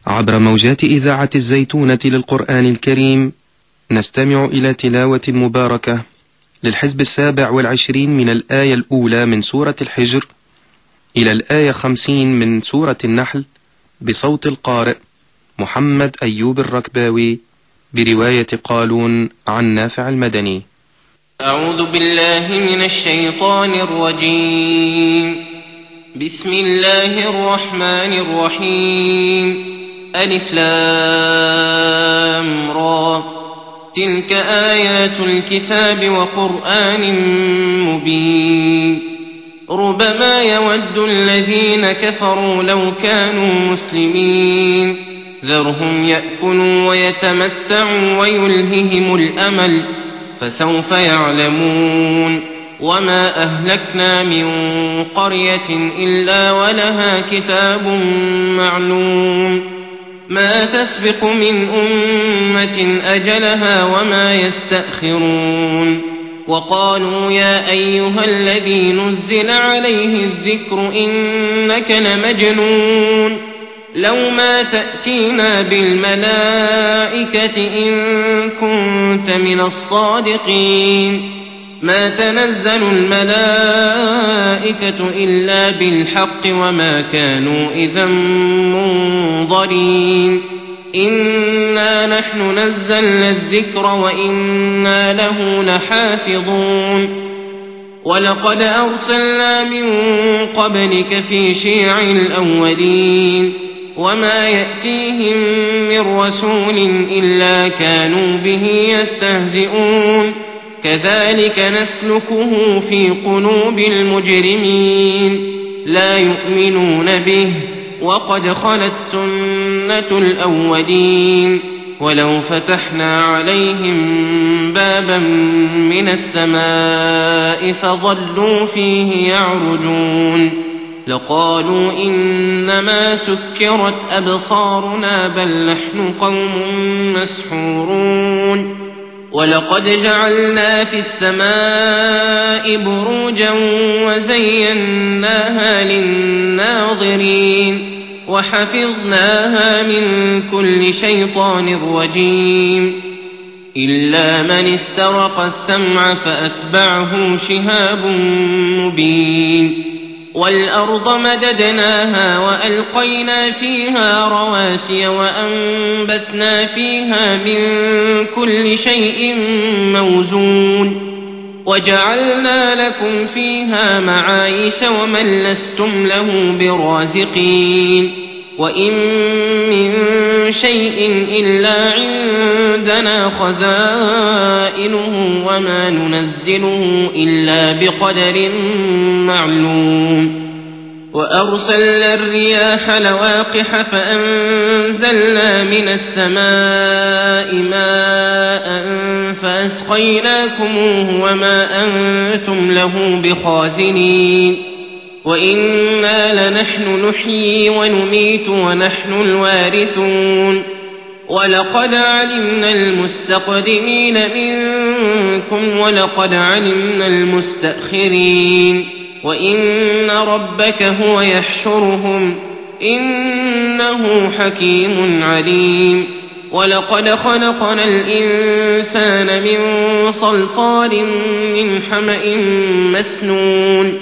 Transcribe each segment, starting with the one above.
عبر موجات إذاعة الزيتونة للقرآن الكريم نستمع إلى تلاوة مباركة للحزب 27 من الآية الأولى من سورة الحجر إلى الآية 50 من سورة النحل بصوت القارئ محمد أيوب الركباوي برواية قالون عن نافع المدني. أعوذ بالله من الشيطان الرجيم. بسم الله الرحمن الرحيم. ألف لام را. تلك آيات الكتاب وقرآن مبين. ربما يود الذين كفروا لو كانوا مسلمين. ذرهم يأكلوا ويتمتعوا ويلههم الأمل فسوف يعلمون. وما أهلكنا من قرية إلا ولها كتاب معلوم. ما تسبق من أمة أجلها وما يستأخرون. وقالوا يا أيها الذي نزل عليه الذكر إنك لمجنون. لو ما تأتينا بالملائكة إن كنت من الصادقين. ما تنزل الملائكة إلا بالحق وما كانوا إذا منظرين. إنا نحن نزلنا الذكر وإنا له لحافظون. ولقد أرسلنا من قبلك في شيع الأولين. وما يأتيهم من رسول إلا كانوا به يستهزئون. كذلك نسلكه في قلوب المجرمين. لا يؤمنون به وقد خلت سنة الأولين. ولو فتحنا عليهم بابا من السماء فظلوا فيه يعرجون لقالوا إنما سكرت أبصارنا بل نحن قوم مسحورون. ولقد جعلنا في السماء بروجا وزيناها للناظرين وحفظناها من كل شيطان رجيم إلا من استرق السمع فأتبعه شهاب مبين. والأرض مددناها وألقينا فيها رواسي وأنبتنا فيها من كل شيء موزون. وجعلنا لكم فيها معايش ومن لستم له برازقين. وإن من شيء إلا عندنا خزائنه وما ننزله إلا بقدر معلوم. وأرسلنا الرياح لواقح فأنزلنا من السماء ماء فأسقيناكموه وما أنتم له بخازنين. وإنا لنحن نحيي ونميت ونحن الوارثون. ولقد علمنا المستقدمين منكم ولقد علمنا المستأخرين. وإن ربك هو يحشرهم إنه حكيم عليم. ولقد خلقنا الإنسان من صلصال من حمأ مسنون.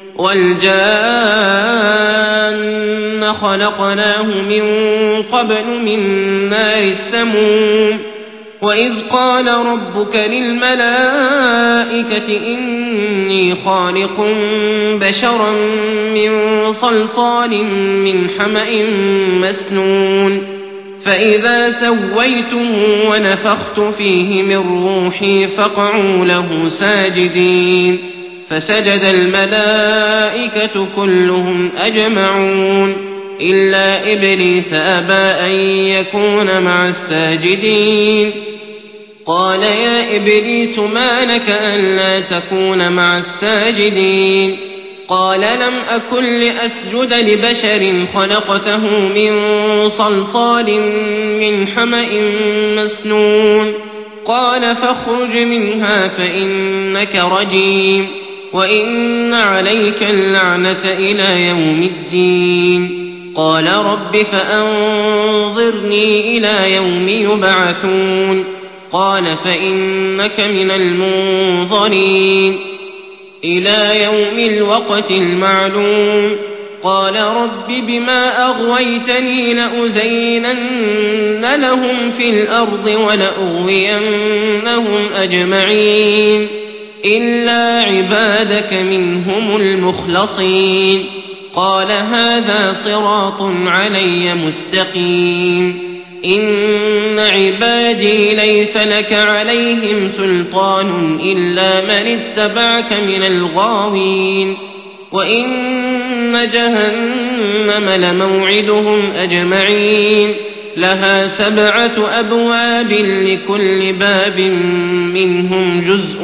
والجان خلقناه من قبل من نار السموم. وإذ قال ربك للملائكة إني خالق بشرا من صلصال من حمأ مسنون. فإذا سويته ونفخت فيه من روحي فقعوا له ساجدين. فسجد الملائكة كلهم أجمعون إلا إبليس أبى أن يكون مع الساجدين. قال يا إبليس ما لك ألا تكون مع الساجدين؟ قال لم أكن لأسجد لبشر خلقته من صلصال من حمأ مسنون. قال فاخرج منها فإنك رجيم وإن عليك اللعنة إلى يوم الدين. قال رب فأنظرني إلى يوم يبعثون قال فإنك من المنظرين إلى يوم الوقت المعلوم قال رب بما أغويتني لأزينن لهم في الأرض ولأغوينهم أجمعين إلا عبادك منهم المخلصين قال هذا صراط علي مستقيم إن عبادي ليس لك عليهم سلطان إلا من اتبعك من الغاوين وإن جهنم لموعدهم أجمعين لها 7 أبواب لكل باب منهم جزء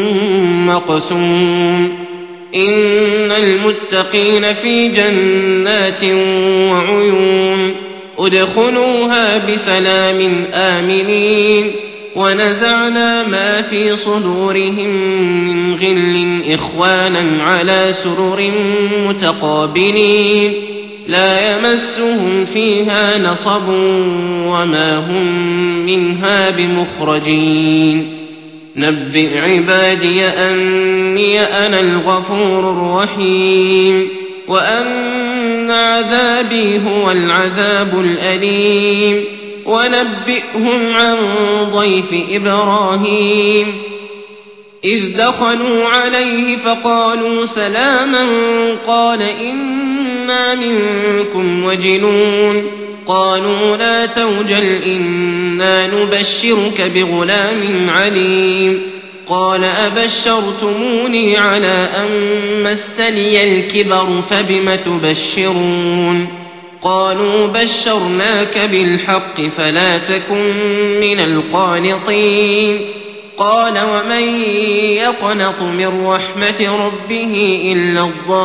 مقسوم إن المتقين في جنات وعيون ادخلوها بسلام آمنين ونزعنا ما في صدورهم من غل إخوانا على سرر متقابلين لا يمسهم فيها نصب وما هم منها بمخرجين نبئ عبادي أني أنا الغفور الرحيم وأن عذابي هو العذاب الأليم ونبئهم عن ضيف إبراهيم إذ دخلوا عليه فقالوا سلاما قال إنا منكم وجلون قالوا لا توجل إنا نبشرك بغلام عليم قال أبشرتموني على أن مسني الكبر فبم تبشرون قالوا بشرناك بالحق فلا تكن من القانطين قال ومن يقنط من رحمة ربه إلا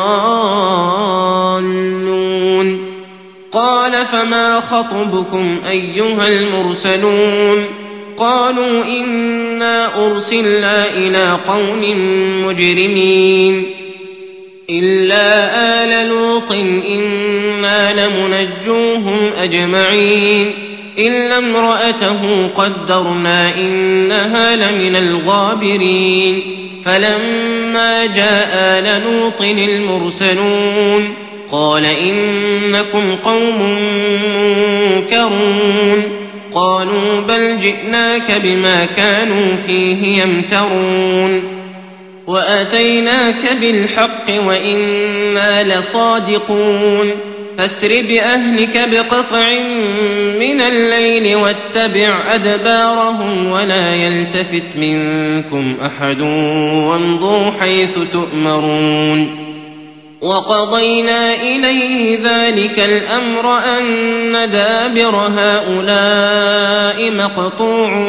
الضالون قال فما خطبكم أيها المرسلون قالوا إنا أرسلنا إلى قوم مجرمين إلا آل لوط إنا لمنجوهم أجمعين إلا امرأته قدرنا إنها لمن الغابرين فلما جاء آل لوط المرسلون قال إنكم قوم منكرون قالوا بل جئناك بما كانوا فيه يمترون وأتيناك بالحق وإنا لصادقون فاسر بأهلك بقطع من الليل واتبع أدبارهم ولا يلتفت منكم أحد وامضوا حيث تؤمرون وقضينا إليه ذلك الأمر أن دابر هؤلاء مقطوع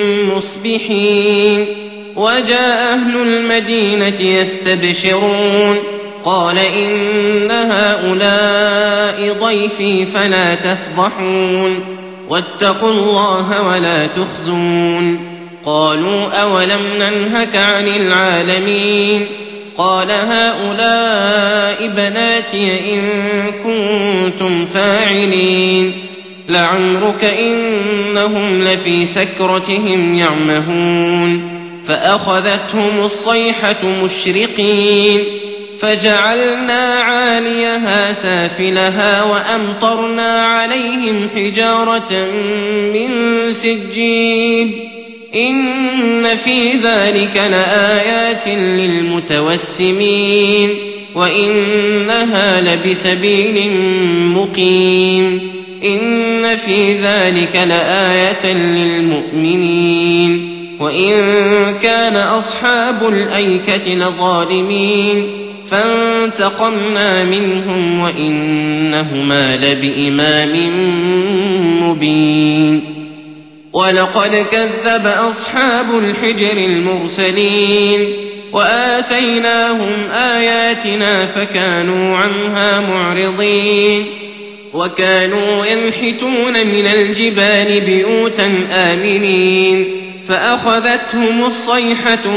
مصبحين وجاء أهل المدينة يستبشرون قال إن هؤلاء ضيفي فلا تفضحون واتقوا الله ولا تخزون قالوا أولم ننهك عن العالمين قال هؤلاء بناتي إن كنتم فاعلين لعمرك إنهم لفي سكرتهم يعمهون فأخذتهم الصيحة مشرقين فجعلنا عاليها سافلها وأمطرنا عليهم حجارة من سجيل إن في ذلك لآيات للمتوسمين وإنها لبسبيل مقيم إن في ذلك لآية للمؤمنين وإن كان أصحاب الأيكة لظالمين فانتقمنا منهم وإنهما لبإمام مبين ولقد كذب أصحاب الحجر المرسلين وآتيناهم آياتنا فكانوا عنها معرضين وكانوا ينحتون من الجبال بيوتا آمنين فأخذتهم الصيحة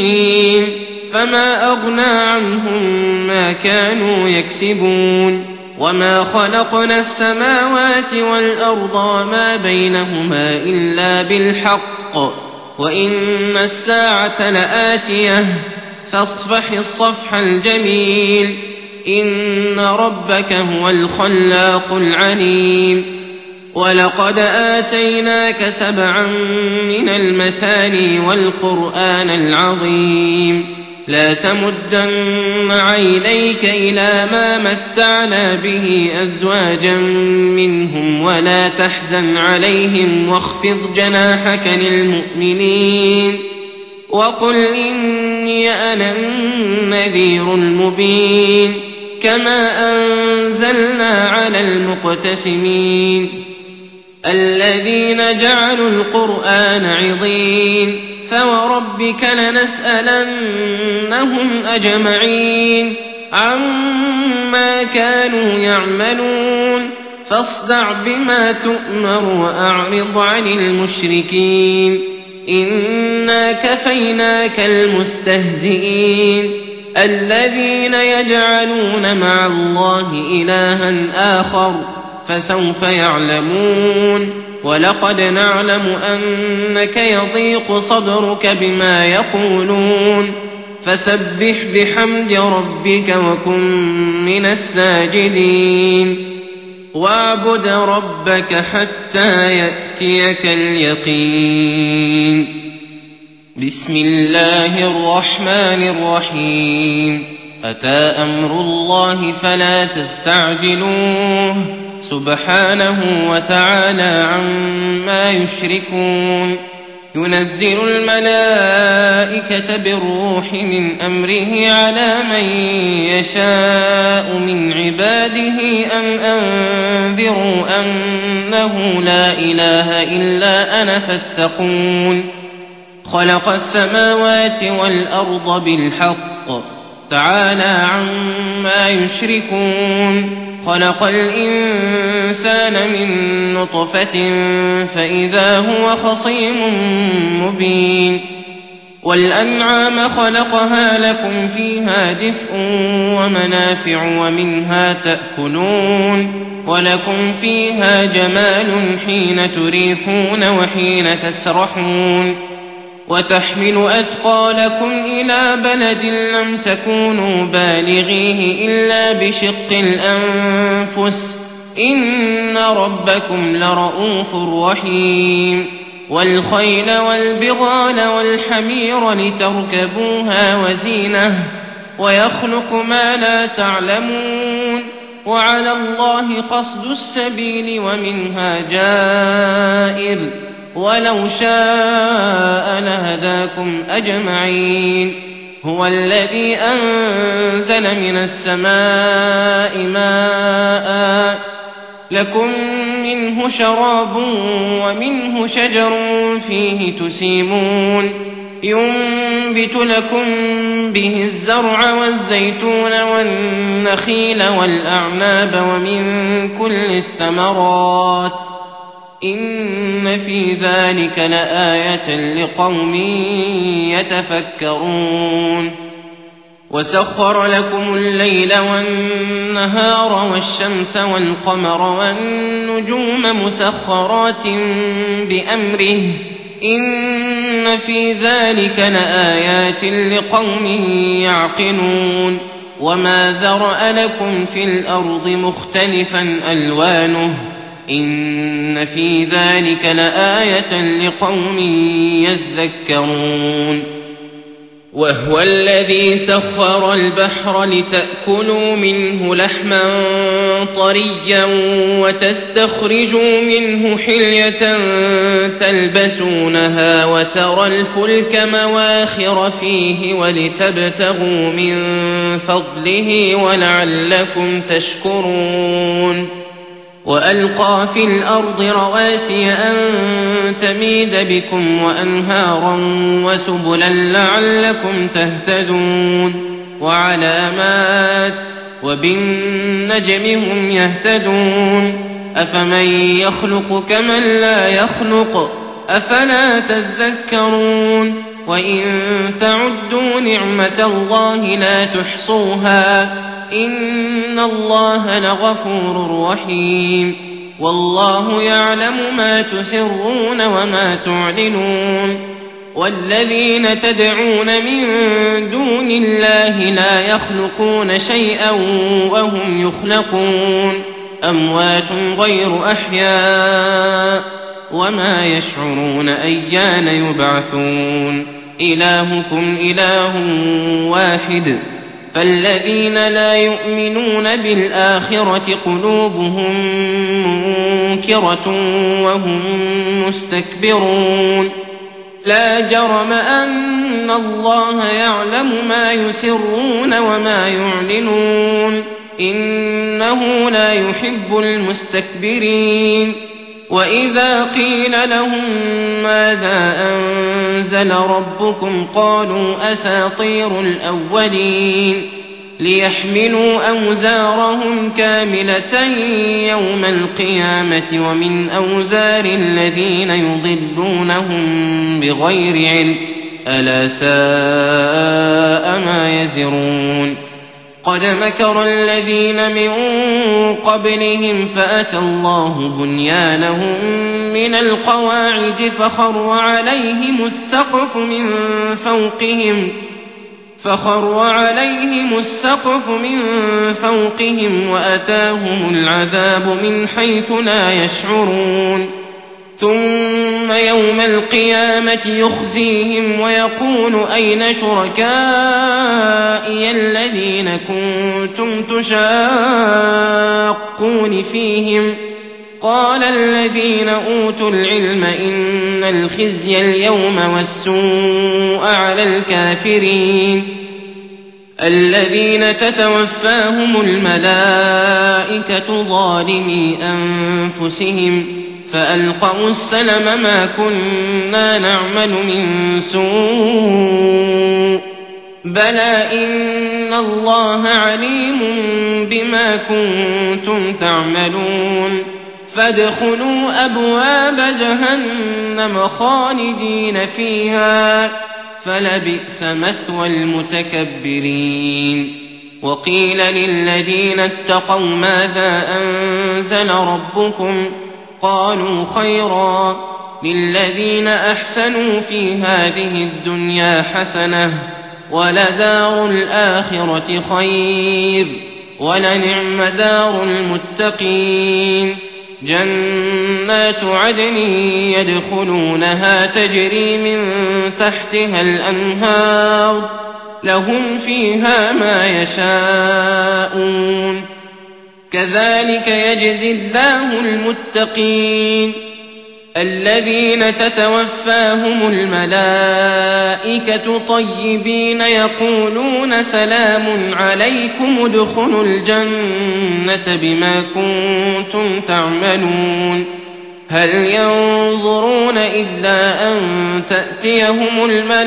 مصبحين فما أغنى عنهم ما كانوا يكسبون وما خلقنا السماوات والأرض وما بينهما إلا بالحق وإن الساعة لآتية فاصفح الصفح الجميل إن ربك هو الخلاق العليم ولقد آتيناك 7 من المثاني والقرآن العظيم لا تمدن عينيك إلى ما متعنا به أزواجا منهم ولا تحزن عليهم واخفض جناحك للمؤمنين وقل إني أنا النذير المبين كما أنزلنا على المقتسمين الذين جعلوا القرآن عضين فوربك لنسألنهم أجمعين عما كانوا يعملون فاصدع بما تؤمر وأعرض عن المشركين إنا كفيناك المستهزئين الذين يجعلون مع الله إلها آخر فسوف يعلمون ولقد نعلم أنك يضيق صدرك بما يقولون فسبح بحمد ربك وكن من الساجدين واعبد ربك حتى يأتيك اليقين بسم الله الرحمن الرحيم أتى أمر الله فلا تستعجلوه سبحانه وتعالى عما يشركون ينزل الملائكة بالروح من أمره على من يشاء من عباده أن أنذروا أنه لا إله إلا أنا فاتقون خلق السماوات والأرض بالحق تعالى عما يشركون خلق الإنسان من نطفة فإذا هو خصيم مبين والأنعام خلقها لكم فيها دفء ومنافع ومنها تأكلون ولكم فيها جمال حين تريحون وحين تسرحون وتحمل أثقالكم إلى بلد لم تكونوا بالغيه إلا بشق الأنفس إن ربكم لرؤوف رحيم والخيل والبغال والحمير لتركبوها وزينة ويخلق ما لا تعلمون وعلى الله قصد السبيل ومنها جائر ولو شاء لهداكم أجمعين هو الذي أنزل من السماء ماء لكم منه شراب ومنه شجر فيه تسيمون ينبت لكم به الزرع والزيتون والنخيل والأعناب ومن كل الثمرات إن في ذلك لآية لقوم يتفكرون وسخر لكم الليل والنهار والشمس والقمر والنجوم مسخرات بأمره إن في ذلك لآيات لقوم يعقلون وما ذرأ لكم في الأرض مختلفا ألوانه إن في ذلك لآية لقوم يذكرون وهو الذي سخر البحر لتأكلوا منه لحما طريا وتستخرجوا منه حلية تلبسونها وترى الفلك مواخر فيه ولتبتغوا من فضله ولعلكم تشكرون وألقى في الأرض رواسي أن تميد بكم وأنهارا وسبلا لعلكم تهتدون وعلامات وبالنجم هم يهتدون أفمن يخلق كمن لا يخلق أفلا تذكرون وإن تعدوا نعمة الله لا تحصوها إن الله لغفور رحيم والله يعلم ما تسرون وما تعلنون والذين تدعون من دون الله لا يخلقون شيئا وهم يخلقون أموات غير أحياء وما يشعرون أيان يبعثون إلهكم إله واحد فالذين لا يؤمنون بالآخرة قلوبهم منكرة وهم مستكبرون لا جرم أن الله يعلم ما يسرون وما يعلنون إنه لا يحب المستكبرين وإذا قيل لهم ماذا أنزل ربكم قالوا أساطير الأولين ليحملوا أوزارهم كاملة يوم القيامة ومن أوزار الذين يضلونهم بغير علم ألا ساء ما يزرون قد مكر الذين من قبلهم فأتى الله بنيانهم من القواعد فخر عليهم السقف من فوقهم وأتاهم العذاب من حيث لا يشعرون ثم يوم القيامة يخزيهم ويقول أين شركائي الذين كنتم تشاقون فيهم قال الذين أوتوا العلم إن الخزي اليوم والسوء على الكافرين الذين تتوفاهم الملائكة ظالمي أنفسهم فألقوا السلم ما كنا نعمل من سوء بلى إن الله عليم بما كنتم تعملون فادخلوا أبواب جهنم خالدين فيها فلبئس مثوى المتكبرين وقيل للذين اتقوا ماذا أنزل ربكم قالوا خيرا للذين أحسنوا في هذه الدنيا حسنة ولدار الآخرة خير ولنعم دار المتقين جنات عدن يدخلونها تجري من تحتها الأنهار لهم فيها ما يشاءون كذلك يجزي الله المتقين الذين تتوفاهم الملائكة طيبين يقولون سلام عليكم ادخلوا الجنة بما كنتم تعملون هل ينظرون إلا أن تأتيهم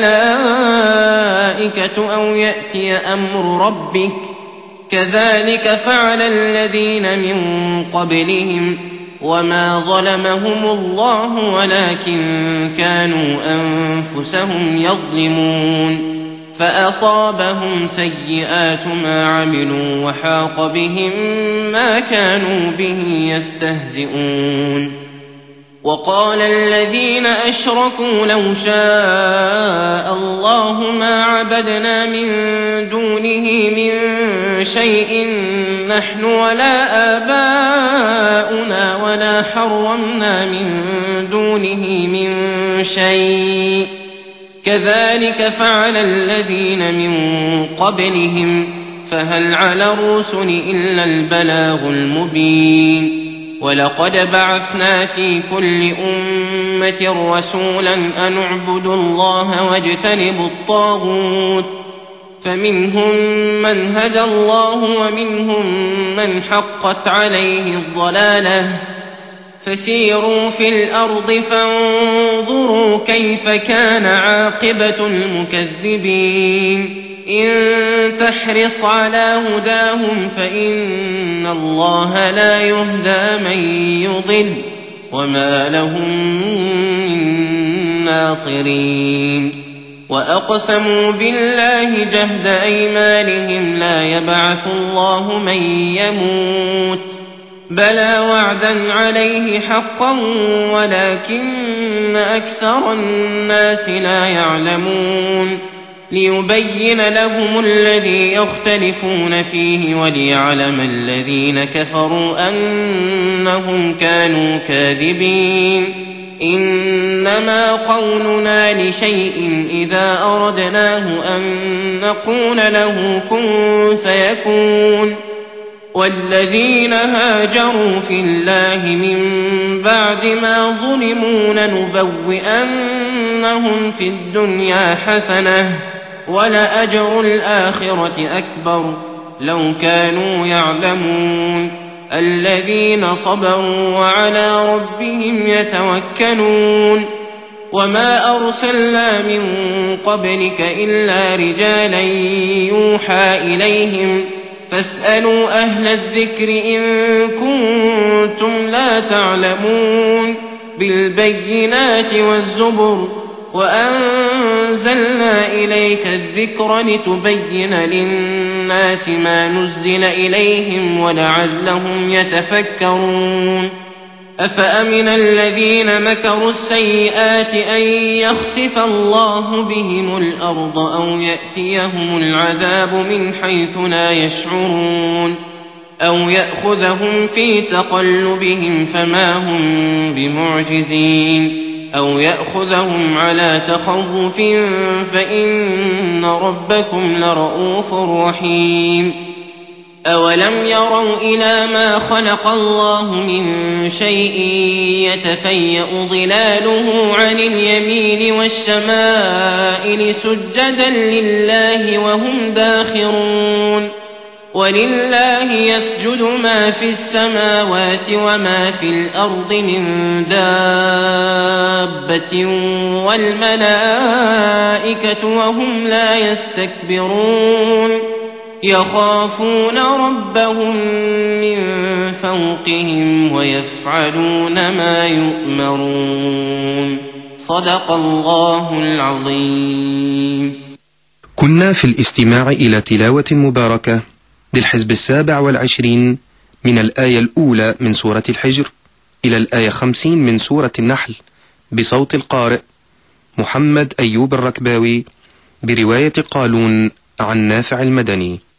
الملائكة أو يأتي أمر ربك كذلك فعل الذين من قبلهم وما ظلمهم الله ولكن كانوا أنفسهم يظلمون فأصابهم سيئات ما عملوا وحاق بهم ما كانوا به يستهزئون وقال الذين أشركوا لو شاء الله ما عبدنا من دونه من شيء نحن ولا آباؤنا ولا حرمنا من دونه من شيء كذلك فعل الذين من قبلهم فهل على الرسل إلا البلاغ المبين ولقد بعثنا في كل أمة رسولا أن اعبدوا الله واجتنبوا الطاغوت فمنهم من هدى الله ومنهم من حقت عليه الضلالة فسيروا في الأرض فانظروا كيف كان عاقبة المكذبين إن تحرص على هداهم فإن الله لا يهدى من يضل وما لهم من ناصرين وأقسموا بالله جهد أيمانهم لا يبعث الله من يموت بلى وعدا عليه حقا ولكن أكثر الناس لا يعلمون ليبين لهم الذي يختلفون فيه وليعلم الذين كفروا أنهم كانوا كاذبين إنما قولنا لشيء إذا أردناه أن نقول له كن فيكون والذين هاجروا في الله من بعد ما ظلموا لنبوئنهم في الدنيا حسنة ولأجر الآخرة أكبر لو كانوا يعلمون الذين صبروا وعلى ربهم يتوكلون وما أرسلنا من قبلك إلا رجالا يوحى إليهم فاسألوا أهل الذكر إن كنتم لا تعلمون بالبينات والزبر وأنزلنا إليك الذكر لتبين للناس ما نزل إليهم ولعلهم يتفكرون أفأمن الذين مكروا السيئات أن يخسف الله بهم الأرض أو يأتيهم العذاب من حيث لا يشعرون أو يأخذهم في تقلبهم فما هم بمعجزين أو يأخذهم على تخوف فإن ربكم لرؤوف رحيم أولم يروا إلى ما خلق الله من شيء يتفيأ ظلاله عن اليمين والشمائل سجدا لله وهم داخرون ولله يسجد ما في السماوات وما في الأرض من دابة والملائكة وهم لا يستكبرون يخافون ربهم من فوقهم ويفعلون ما يؤمرون صدق الله العظيم. كنا في الاستماع إلى تلاوة مباركة للحزب 27 من الآية الأولى من سورة الحجر إلى الآية 50 من سورة النحل بصوت القارئ محمد أيوب الركباوي برواية قالون عن نافع المدني.